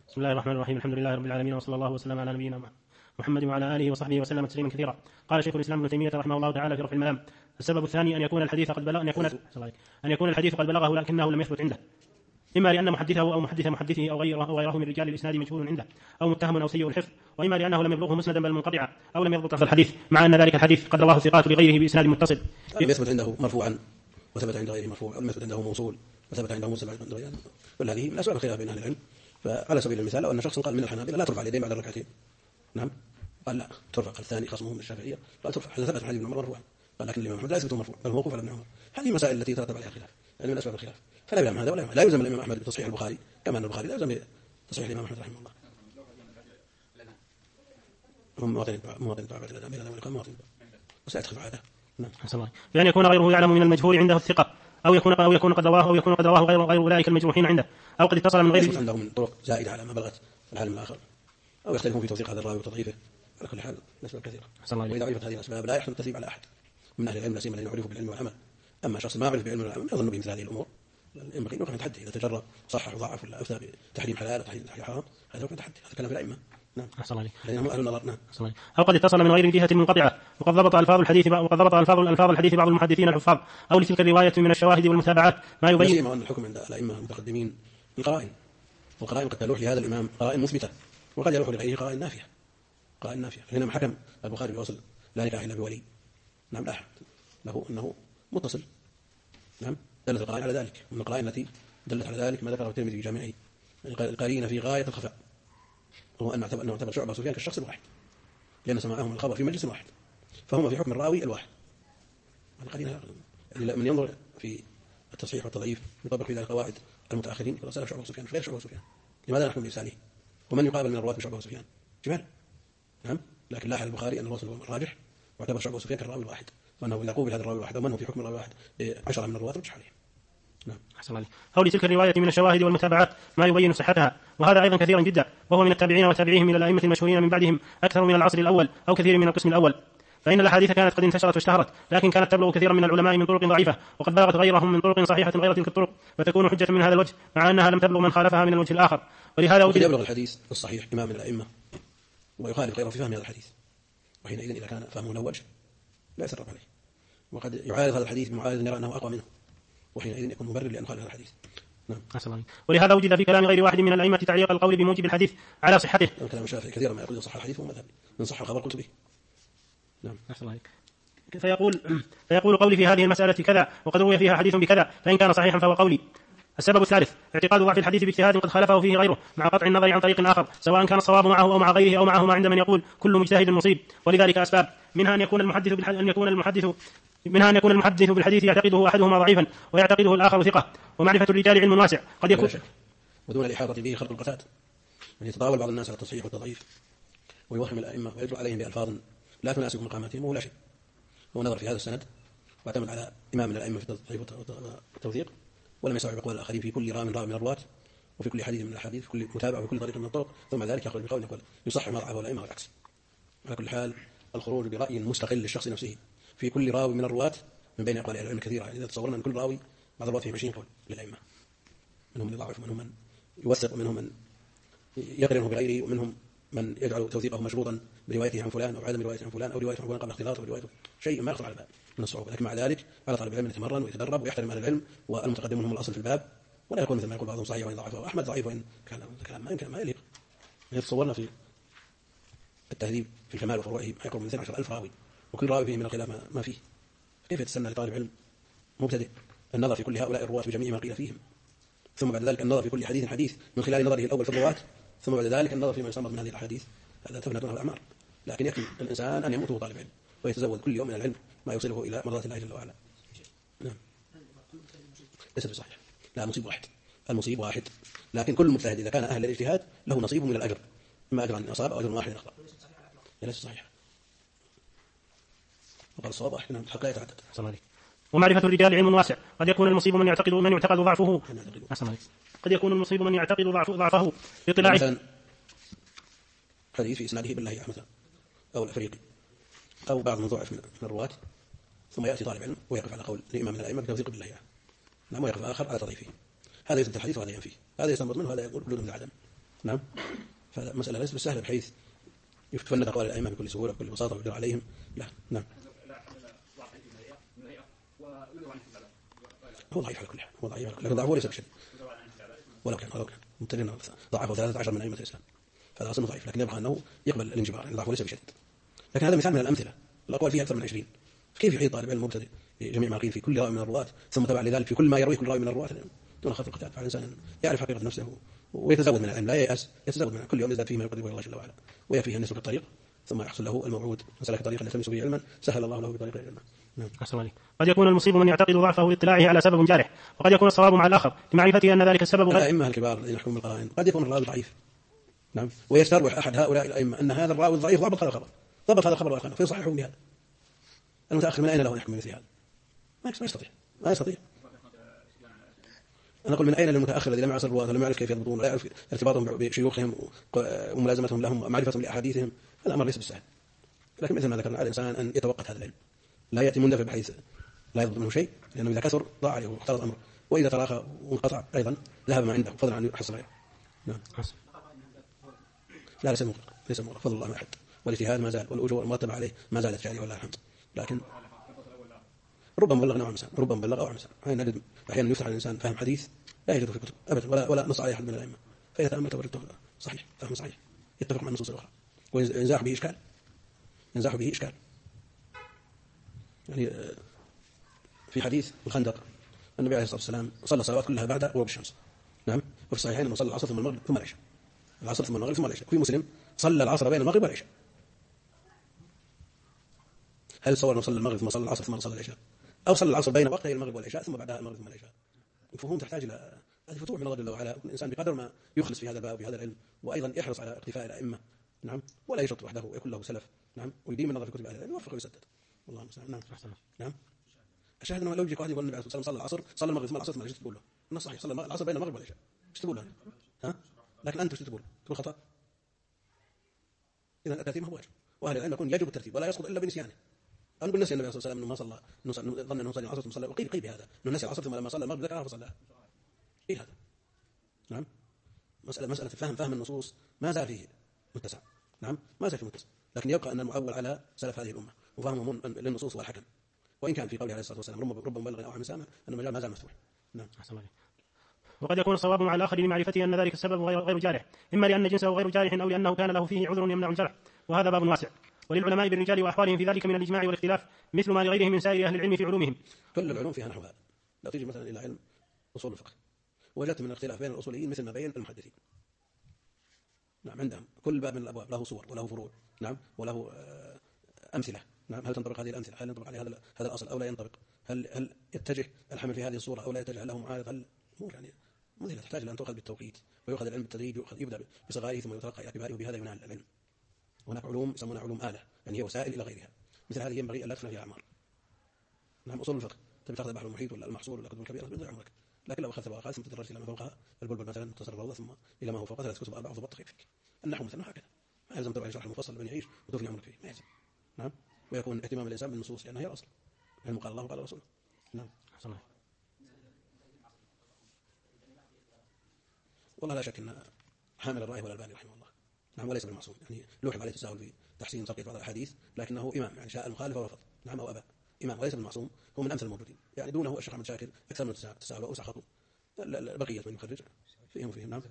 بسم الله الرحمن الرحيم. الحمد لله رب العالمين، وصلى الله وسلم على نبينا محمد وعلى آله وصحبه وسلم تسليما كثيرا. قال شيخ الإسلام ابن تيمية رحمه الله تعالى في رفع الملام: السبب الثاني أن يكون الحديث قد بلغه لكنه لم يثبت عنده، إما لأن محدثه أو محدثه أو غيره من رجال الإسناد مجهول عنده، أو متهم أو سيء الحفظ، وإما لأنه لم يبلغه مسندا بل منقطعا، أو لم يضبط الحديث، مع أن ذلك الحديث قد رواه الثقات لغيره بإسناد متصل. لم يثبت عنده مرفوعا وثبت عند غيره مرفوع، ولم يثبت عنده موصول وثبت عنده موصل عند غيره، كل هذه من أسباب الخلاف بين أهل العلم. فعلى سبيل المثال لو أن شخص قال من الحنابلة لا ترفع اليدين بعد الركعتين، نعم، قال لا ترفع، قال الثاني خصمه من الشافعية قال ترفع، هذا ثبت حديث ابن عمر مرفوعا، قال لكن الإمام أحمد لا يثبت مرفوع بل موقوف على ابن عمر. هذه مسائل التي ترتب عليها خلاف، يعني من أسباب الخلاف. فلا يلزم هذا ولا يلزم. لا يلزم الإمام أحمد بتصحيح البخاري كما أن البخاري لا يلزم تصحيح الإمام أحمد رحمه الله. هم مواطن الدعاء بعد الأذان بين الأذان والإقامة مواطن الدعاء وسيدخل عادة. نعم. بأن يكون غيره يعلم من المجهول عنده الثقة، أو يكون قد رواه غير أولئك المجروحين عنده، أو قد اتصل من غيره عندهم من طرق زائدة على ما بلغت العالم الآخر، أو يختلفون في توثيق هذا الراوي وتضعيفه. على كل حال الأسباب كثيرة، وإذا عرفت هذه الأسباب لا يحسن التثريب على أحد من أهل العلم، لا سيما الذين يعرفوا بالعلم والعمل. أما شخص ما يعرف بالعلم والعمل يظن بمثل هذه الأمور، ينبغي أن يوقف تحدي. إذا تجرأ صحح وضعف ولا أفتى بتحريم حلال وتحريم حرام، هذا يوقف تحدي، هذا كلام في الأئمة. نعم. لأنهم أهل النظر. نعم. أو قد اتصل من غير جهة منقطعة، وقد ضبط ألفاظ الحديث بعض المحدثين الحفاظ، أو لتلك الرواية من الشواهد والمتابعات ما يبين. سيما أن الحكم عند الأئمة المتقدمين القرائن، والقرائن قد تلوح لهذا الإمام قرائن مثبتة، وقد يلوح لغيره قرائن نافية. حينما حكم البخاري بوصل لا نكاح إلا بولي، نعم، لا له أنه متصل، نعم، دلت القرائن على ذلك. من القرائن التي دلت على ذلك ما ذكره الترمذي في جامعه: القرينة في غاية الخفاء، هو أن اعتبر شعبة وسفيان كالشخص الواحد، لأن سماعهم الخبر في مجلس واحد، فهم في حكم الراوي الواحد. القرينة من ينظر في التصحيح والتضعيف يطبق في ذلك قواعد المتأخرين، يقول سلف شعبة وسفيان غير شعبة وسفيان، لماذا نحكم بإرساله؟ ومن يقابل من الرواة بشعبة وسفيان؟ جمال، نعم. لكن لاحظ البخاري أن الرسول الراجح واعتبر شعبة وسفيان كالراوي الواحد، وأنه إذا قوبل هذا الراوي الواحد ومن هو في حكم الراوي الواحد 10 من الرواة رجح عليه. نعم. أحسن الله. أو لتلك الرواية من الشواهد والمتابعات ما يبين صحتها، وهذا أيضا كثيرا جدا، وهو من التابعين وتابعيهم إلى الأئمة المشهورين من بعدهم أكثر من العصر الأول أو كثير من القسم الأول. فإن الأحاديث كانت قد انتشرت واشتهرت، لكن كانت تبلغ كثيرا من العلماء من طرق ضعيفة، وقد بلغت غيرهم من طرق صحيحة غير تلك الطرق، فتكون حجة من هذا الوجه، مع أنها لم تبلغ من خالفها من الوجه الآخر. ولهذا وقد يبلغ الحديث الصحيح إمام من الأئمة ويخالف غيره في فهم هذا الحديث، وحينئذ إذا كان فهمه له وجه لا يسرب عليه، وقد يعارض هذا الحديث بمعارض يرى أنه أقوى منه، وحينئذ يكون مبرر لأن خالف هذا الحديث. نعم. ولهذا وجد في كلام غير واحد من الأئمة تعليق القول بموجب الحديث على صحته. كلام الشافعي كثيرا ما يقول صح الحديث وهو مذهب، من صح الخبر قلت به. نعم. فيقول قولي في هذه المسألة كذا، وقد روي فيها حديث بكذا، فإن كان صحيحا فهو قولي. السبب الثالث اعتقاد ضعف الحديث باجتهاد قد خالفه فيه غيره، مع قطع النظر عن طريق آخر، سواء كان الصواب معه أو مع غيره أو معهما عند من يقول كل مجتهد مصيب. ولذلك أسباب، منها أن يكون المحدث بالحديث يعتقده أحدهما ضعيفا ويعتقده الآخر ثقة، ومعرفة الرجال علم واسع قد يكون ودون الإحاطة به خلق القتاد، من يتطاول بعض الناس على التصحيح والتضعيف ويوهم الأئمة ويجرؤ عليهم بألفاظ لا تناسب مقاماتهم ولا شيء. هو نظر في هذا السند واعتمد على إمام من الأئمة في التصحيح والتوثيق، ولم يستوعب أقوال الآخرين في كل راوي من الرواة، وفي كل حديث من الأحاديث، في كل متابعة وفي كل طريق من الطرق، ثم ذلك يخرج بقول يقول يصحح ما ضعفه الأئمة والعكس. على كل حال الخروج برأي مستقل للشخص نفسه في كل راوي من الرواة من بين أقوال العلم كثيرة، يعني إذا تصورنا أن كل راوي بعض الرواة فيه 20 قول للأئمة، منهم من يضعف ومنهم من يوثق ومنهم من يقرنه بغيره، ومنهم من يجعل توثيقه مشروطا بروايته عن فلان أو عدم روايته عن فلان أو روايته عن فلان قبل اختلاطه بروايته، شيء ما يخطر على الباب من الصعوبة. لكن مع ذلك على طالب العلم يتمرن ويتدرب ويحترم أهل العلم، والمتقدمون هم الأصل في الباب، ولا يكون مثل ما يقول بعضهم صحيح وإن ضعفه، أحمد ضعيف وإن كلام ما يمكن ما يليق. تصورنا في التهذيب في الكمال وفروعه ما يقرب من 12,000 راوي، وكل راوي فيه من الخلاف ما فيه، كيف يتسنى لطالب علم مبتدئ النظر في كل هؤلاء الرواة بجميع ما قيل فيهم، ثم بعد ذلك النظر في كل حديث من خلال نظره الأول في الرواة، ثم بعد ذلك النظر فيما يستنبط من هذه الأحاديث؟ هذا تفنى دونه الأعمار. لكن يكفي الإنسان أن يموت طالب علم ويتزود كل يوم من العلم ما يوصله إلى مرضات الله جل وعلا. نعم. ليس بصحيح، لا، المصيب واحد، لكن كل مجتهد إذا كان أهل الاجتهاد له نصيب من الأجر، إما أجر أن أصاب أو أجر واحد أخطأ. ليس صحيح. وقال الصواب واحد، نعم، حقا يتعدد. ومعرفة الرجال علم واسع، قد يكون المصيب من يعتقد ضعفه، قد يكون المصيب من يعتقد ضعفه باطلاعه. مثلا حديث في إسناده بالله مثلا أو الأفريقي أو بعض من ضعف من الرواة، ثم يأتي طالب علم ويقف على قول الإمام من الأئمة بتوثيق بالله، نعم، ويقف آخر على تضعيفه، هذا يثبت الحديث وهذا ينفيه، هذا يستنبط منه، هذا يقول وجود من العدم، نعم. فالمسألة ليست بالسهلة بحيث يتفند أقوال الأئمة بكل سهولة بكل بساطة ويقدر عليهم، لا. نعم. هو ضعيف على كل حال، هو ضعيف على كل حال، لكن ضعفه ليس بشديد. ولو كان ممتلئ ضعفه 13 من أئمة الإسلام، فهذا أصلا ضعيف، لكن يبقى أنه يقبل الانجبار، يعني ضعفه ليس بشديد. لكن هذا مثال من الأمثلة، الأقوال فيها أكثر من 20. كيف يحيط طالب علم مبتدئ بجميع ما قيل في كل راوي من الرواة، ثم تبع لذلك في كل ما يرويه كل راوي من الرواة دون خط القتال؟ فالإنسان يعرف حقيقة نفسه ويتزود من العلم، لا ييأس، يتزود منه كل يوم يزداد فيه ما يقرب إلى الله جل وعلا، ويكفيه أن يسلك الطريق ثم يحصل له الموعود. من سلك طريقا يلتمس به علما سهل الله له بطريق العلم. نعم. قد يكون المصيب من يعتقد ضعفه لاطلاعه على سبب جارح، وقد يكون الصواب مع الآخر لمعرفته أن ذلك السبب غير. الأئمة الكبار الذين يحكمون بالقرائن قد يكون الراوي ضعيف، نعم، ويستربح أحد هؤلاء الأئمة أن هذا الراوي الضعيف ضبط هذا الخبر وأخذه فيصححه بهذا. المتأخر من أين له أن يحكم مثل هذا؟ ما يستطيع. أنا أقول من أين للمتأخر الذي لم يعصر الرواة ولم يعرف كيف يضبطون ولا يعرف ارتباطهم بشيوخهم وملازمتهم لهم ومعرفتهم لأحاديثهم، هذا أمر ليس بالسهل. لكن مثل ما ذكرنا على الإنسان أن يتوقت هذا العلم، لا يأتي مندفع بحيث لا يضبط منه شيء، لأنه إذا كثر ضاع عليه واختلط أمره، وإذا تراخى وانقطع أيضا ذهب ما عنده فضلا عن يحصل غيره. نعم. لا، ليس مغلق فضل الله ما أحد، والاجتهاد ما زال، والأجور المرتبة عليه ما زالت جارية والله الحمد. لكن ربما بلغ نوع مثلا، ربما بلغ أو مثلا، أحيانا يفتح على الإنسان فهم حديث لا يجد في الكتب أبدا ولا نص عليه أحد من الأئمة، فإذا تأمل تورده صحيح، فهم صحيح يتفق مع النصوص الأخرى، وينزاح به إشكال. يعني في حديث الخندق النبي عليه الصلاة والسلام صلى الصلوات كلها بعد غروب الشمس، نعم، وفي الصحيحين أنه صلى العصر ثم المغرب ثم العشاء، العصر ثم المغرب ثم العشاء. في مسلم صلى العصر بين المغرب والعشاء. هل صور أنه صلى المغرب ثم صلى العصر ثم صلى العشاء، أو صلى العصر بين وقتي المغرب والعشاء ثم بعدها المغرب ثم العشاء؟ الفهوم تحتاج إلى هذه فتوح من الله جل وعلا. الإنسان بقدر ما يخلص في هذا الباب وفي هذا العلم، وأيضا يحرص على اقتفاء الأئمة، نعم، ولا يشط وحده ويكون له سلف، نعم، ويديم النظر في كتب أهل العلم يوفق ويسدد. والله المستعان. نعم. نعم. الشاهد أنه لو يجيك واحد يقول النبي عليه الصلاة والسلام صلى العصر صلى المغرب ثم العصر ثم العشاء، تقول له النص صحيح صلى العصر بين المغرب والعشاء، ايش تقول له؟ ها؟ لكن أنت ايش تقول خطأ. إذا الترتيب هو واجب، وأهل العلم يكون يجب الترتيب ولا يسقط إلا بنسيانه. أنا نقول نسي النبي صلى الله عليه وسلم أنه ما صلى، ظن أنه صلى العصر ثم صلى، وقيل بهذا أنه نسي العصر ثم لما صلى المغرب ذكرها فصلى. إيه هذا؟ نعم. مسألة فهم النصوص ما زال فيه متسع، نعم، ما زال فيه متسع، لكن يبقى أن المعول على سلف هذه الأمة وفهمهم للنصوص والحكم، وإن كان في قوله عليه الصلاة والسلام ربما بلغ أو عن مسامة أن المجال ما زال مفتوح. نعم. وقد يكون الصواب مع الآخر لمعرفته أن ذلك السبب غير جارح، إما لأن جنسه غير جارح أو لأنه كان له فيه عذر يمنع الجرح، وهذا باب واسع، وللعلماء بالرجال وأحوالهم في ذلك من الإجماع والاختلاف مثل ما لغيرهم من سائر أهل العلم في علومهم. كل العلوم فيها نحو هذا. لا تيجي مثلا إلى علم أصول الفقه وجدت من الاختلاف بين الأصوليين مثل ما بين المحدثين، نعم، عندهم كل باب من الأبواب له صور وله فروع، نعم، وله أمثلة، نعم، هل تنطبق هذه الأمثلة، هل ينطبق عليه هذا الأصل أو لا ينطبق، هل يتجه الحمل في هذه الصورة أو لا يتجه له معارض، هل مو يعني مثلا تحتاج إلى أن تؤخذ بالتوقيت ويؤخذ العلم بالتدريج، يبدأ بصغاره ثم يترقى إلى كباره، وبهذا ينال العلم. هناك علوم يسمونها علوم آلة، يعني هي وسائل إلى غيرها، مثل هذه ينبغي أن لا تفنى فيها أعمار. نعم، أصول الفقه تبي تأخذ البحر المحيط ولا المحصول ولا كتب الكبيرة تضيع عمرك، لكن لو أخذت بواقات ثم تدرجت إلى ما فوقها، البلبل مثلا مختصر الروضة ثم إلى ما هو فوقها 3 كتب 4 ضبط فيك. النحو مثلا هكذا، ما يلزم تروح شرح المفصل لمن يعيش وتفني عمرك فيه، ما يلزم. نعم، ويكون اهتمام الإنسان بالنصوص لأنها هي الأصل، علم قال الله وقال رسوله. نعم. والله لا شك أن حامل الرأي ولا الباني رحمه الله، نعم، وليس بالمعصوم، يعني لوحظ عليه التساهل في تحسين ترقية بعض الأحاديث، لكنه إمام، يعني شاء المخالف ورفض، نعم، أو أبى، إمام وليس بالمعصوم، هو من أمثل الموجودين، يعني دونه الشيخ أحمد شاكر أكثر من التساهل وأوسع خطوة، البقية من يخرج فيهم، نعم،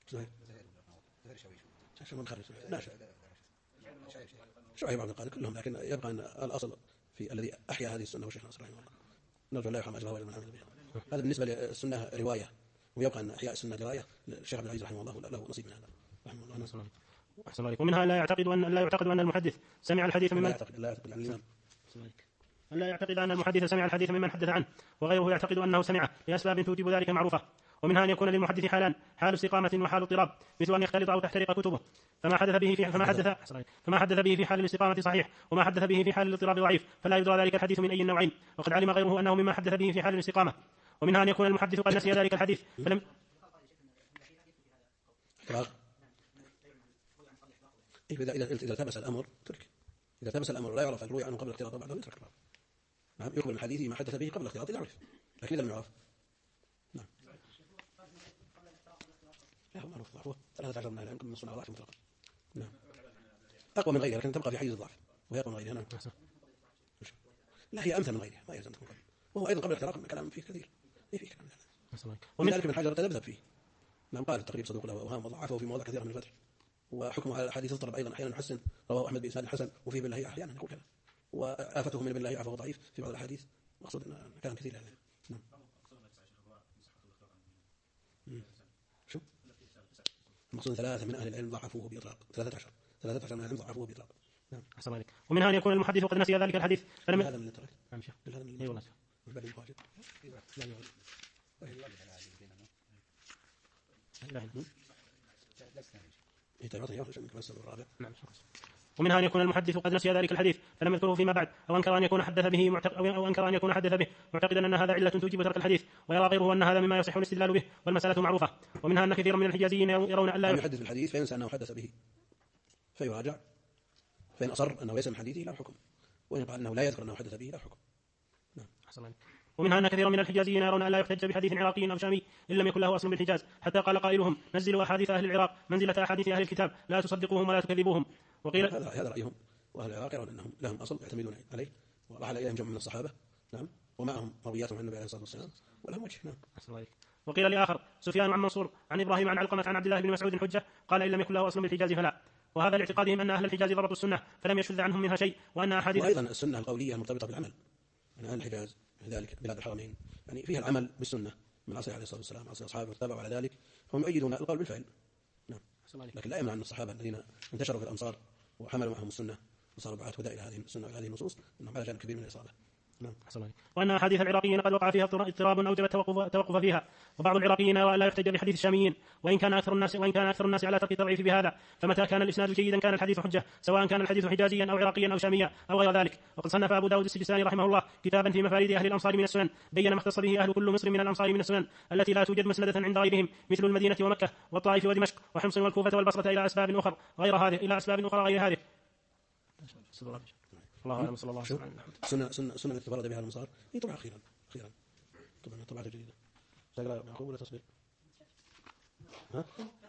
شعيب عبد القادر كلهم، لكن يبقى أن الأصل في الذي أحيا هذه السنة هو الشيخ ناصر رحمه الله، نرجو الله يرحم أجره ويجزيه من بها. هذا بالنسبة للسنة رواية، ويبقى أن إحياء السنة دراية. الشيخ عبد العزيز رحمه الله له نصيب من هذا رحمه الله. أحسن الله. ومنها لا يعتقد أن المحدث سمع الحديث ممن لا يعتقد أن المحدث سمع الحديث ممن حدث عنه، وغيره يعتقد أنه سمعه لأسباب توجب ذلك معروفة. ومنها أن يكون للمحدث حالان، حال استقامة وحال اضطراب، مثل أن يختلط أو تحترق كتبه، فما حدث به في حال الاستقامة صحيح، وما حدث به في حال الاضطراب ضعيف، فلا يدرى ذلك الحديث من أي النوعين، وقد علم غيره أنه مما حدث به في حال الاستقامة. ومنها أن يكون المحدث قد نسي ذلك الحديث فلم إذا التبس الأمر ترك، إذا التبس الأمر لا يعرف الروي عنه قبل الاختلاط بعده يترك الباب. نعم، يقبل من حديثه ما حدث به قبل الاختلاط إذا عرف، لكن إذا لم يعرف، نعم، لا هو معروف. ضعفه 13 من أهل العلم من السنة ضعف مطلقا. نعم. أقوى من غيرها لكن تبقى في حيز الضعف وهي أقوى من غيرها. نعم. لا هي أمثل من غيرها ما يلزم تكون قبل. وهو أيضا قبل الاحتراق كلام فيه كثير. فيه كلام ومن ذلك ابن حجر تذبذب فيه. نعم قال التقريب صدوق له أوهام وضعفه في مواضع كثيرة من الفتح. وحكمه على الأحاديث اضطرب أيضا أحيانا يحسن رواه أحمد بإسناد حسن وفيه بالله أحيانا يقول كذا. وآفته من بالله عفو ضعيف في بعض الأحاديث مقصود أن كلام كثير هذا. نعم. شو؟ المقصود 3 من أهل العلم ضعفوه بإطلاق 13 من أهل العلم ضعفوه بإطلاق. نعم. أحسن عليك. ومنها أن يكون المحدث قد نسي ذلك الحديث فلم هذا من الترك. نعم شيخ. هذا من أيوة بل المخاطب. نعم. ومنها أن يكون المحدث قد نسي ذلك الحديث فلم يذكره فيما بعد أو أنكر أن يكون حدث به معتقدا أن هذا علة توجب ترك الحديث ويرى غيره أن هذا مما يصح الاستدلال به والمسألة معروفة. ومنها أن كثيرا من الحجازيين يرون أن لا يحدث الحديث فينسى أنه حدث به فيراجع فإن أصر أنه ليس من حديثه لا حكم وإن قال أنه لا يذكر أنه حدث به لا حكم. نعم. ومنها أن كثيرا من الحجازيين يرون أن لا يحتج بحديث عراقي أو شامي إن لم يكن له أصل بالحجاز حتى قال قائلهم نزلوا أحاديث أهل العراق منزلة أحاديث أهل الكتاب لا تصدقوهم ولا تكذبوهم. وقيل هذا رأيهم وأهل العراق يرون أنهم لهم أصل يعتمدون عليه ورحل إليهم جمع من الصحابة. نعم. ومعهم مرويات عن النبي عليه الصلاة والسلام ولهم وجه. نعم. وقيل لآخر سفيان عن منصور عن إبراهيم عن علقمة عن عبد الله بن مسعود حجة قال إن لم يكن له أصل بالحجاز فلا. وهذا لاعتقادهم أن أهل الحجاز ضبطوا السنة فلم يشذ عنهم منها شيء وأن أحاديث وأيضا السنة القولية المرتبطة بالعمل. أهل الحجاز ذلك بلاد الحرمين يعني فيها العمل بالسنة من عصر عليه الصلاة والسلام عصر أصحابه واتبعوا على ذلك هم يؤيدون القول بالفعل. نعم. لكن لا يمنع أن الصحابة الذين انتشروا في الأمصار وحملوا معهم السنة وصاروا دعاة هدى إلى هذه السنة وهذه النصوص أنهم على جانب كبير من الإصابة. نعم. وأن أحاديث العراقيين قد وقع فيها اضطراب أوجب التوقف فيها وبعض العراقيين لا يحتج بحديث الشاميين وإن كان أكثر الناس على ترك التضعيف بهذا فمتى كان الإسناد جيدا كان الحديث حجة سواء كان الحديث حجازيا أو عراقيا أو شاميا أو غير ذلك. وقد صنف أبو داود السجستاني رحمه الله كتابا في مفاريد أهل الأمصار من السنن بين ما اختص به أهل كل مصر من الأمصار من السنن التي لا توجد مسندة عند غيرهم مثل المدينة ومكة والطائف ودمشق وحمص والكوفة والبصرة إلى أسباب أخرى غير هذه. الله أعلم. صلى الله عليه وسلم. سنة التي تفرد بها المصار هي طبعا أخيرا طبعا الطبعة الجديدة. تقرأ يعقوب ولا تصبر؟ ها؟